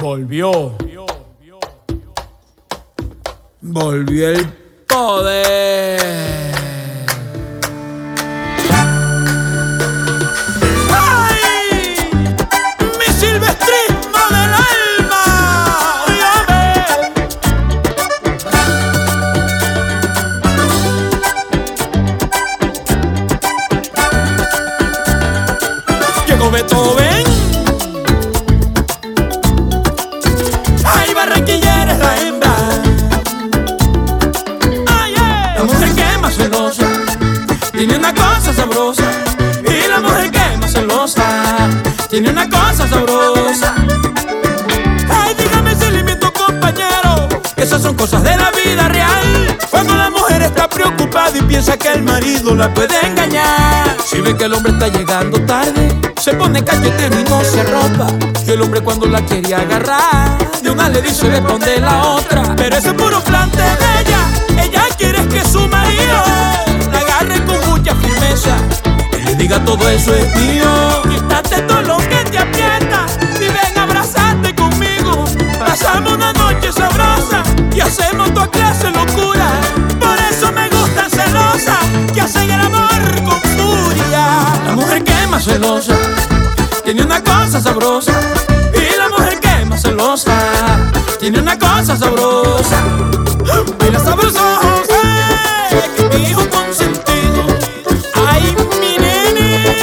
Volvió el poder. ¡Ay! Mi silvestrismo del alma. Llegó Beethoven. Ay, barranquillera es la hembra. Ay, la mujer que es más celosa tiene una cosa sabrosa. Y la mujer que es más celosa tiene una cosa sabrosa. Ay, dígame si le miento, compañero, que esas son cosas de la vida real. Cuando la mujer está preocupada y piensa que el marido la puede engañar. Si ve que el hombre está llegando tarde, se pone cachetero y no se arropa. Y el hombre cuando la quiere agarrar, de una le dice responde la otra. Pero ese es puro plante de ella. Ella quiere que su marido la agarre con mucha firmeza y le diga todo eso es mío. Quítate todo lo que te aprieta y ven a abrazarte conmigo. Pasamos una noche sabrosa y hacemos toda clase de locura. Por eso me gustan celosas que hacen el amor con furia. La mujer que es más celosa tiene una cosa sabrosa. Y la mujer que es más celosa tiene una cosa sabrosa. Baila sabroso, que mi hijo consentido. Ay, mi nene.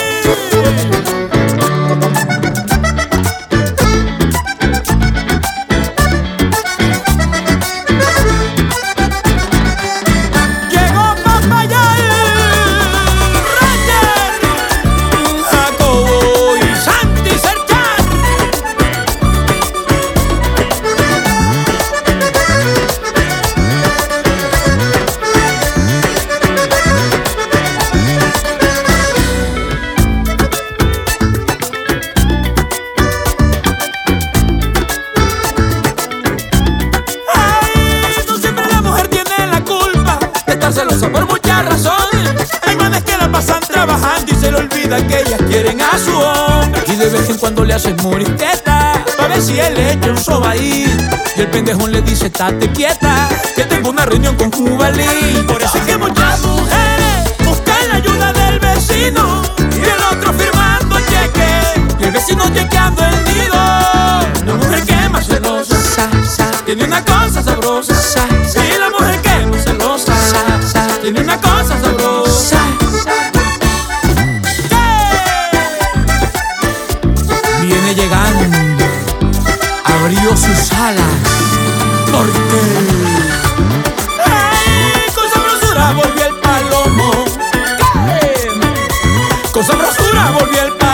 Llegó Papayal, Ranger, Jacobo y Santi Serchan. Ay, no siempre la mujer tiene la culpa de estar celosa por muchas razones. Hay manes que la pasan trabajando y se le olvida que ellas quieren a su hombre. Y de vez en cuando le hacen morisqueta pa' ver si él le echa un sobaí. Y el pendejón le dice, estate quieta, que tengo una reunión con Jubalí. Por eso es que muchas mujeres buscan la ayuda del vecino y el otro firmando cheque y el vecino chequeando el nido. La mujer que es más celosa tiene una cosa sabrosa. Y la mujer que es más celosa tiene una cosa sabrosa. Viene llegando, abrió sus alas, porque ¡ay! Con sabrosura volvió el palomo. ¡Qué! Con sabrosura volvió el palomo.